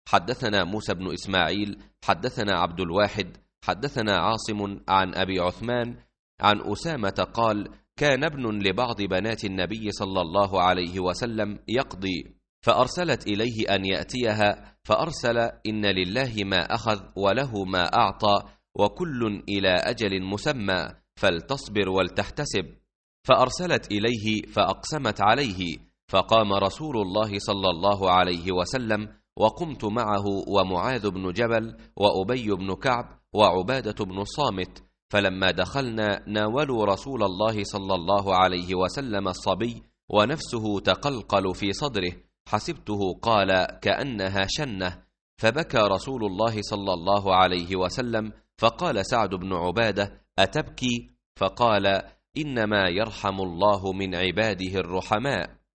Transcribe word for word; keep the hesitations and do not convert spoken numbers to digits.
حدثنا موسى بن إسماعيل حدثنا عبد الواحد حدثنا عاصم عن أبي عثمان عن أسامة قال: كان ابن لبعض بنات النبي صلى الله عليه وسلم يقضي، فأرسلت إليه أن يأتيها، فأرسل: إن لله ما أخذ وله ما أعطى، وكل إلى أجل مسمى، فلتصبر ولتحتسب. فأرسلت إليه فأقسمت عليه، فقام رسول الله صلى الله عليه وسلم، وقمت معه ومعاذ بن جبل وأبي بن كعب وعبادة بن الصامت، فلما دخلنا ناولوا رسول الله صلى الله عليه وسلم الصبي ونفسه تقلقل في صدره، حسبته قال كأنها شنة، فبكى رسول الله صلى الله عليه وسلم، فقال سعد بن عبادة: أتبكي؟ فقال: إنما يرحم الله من عباده الرحماء.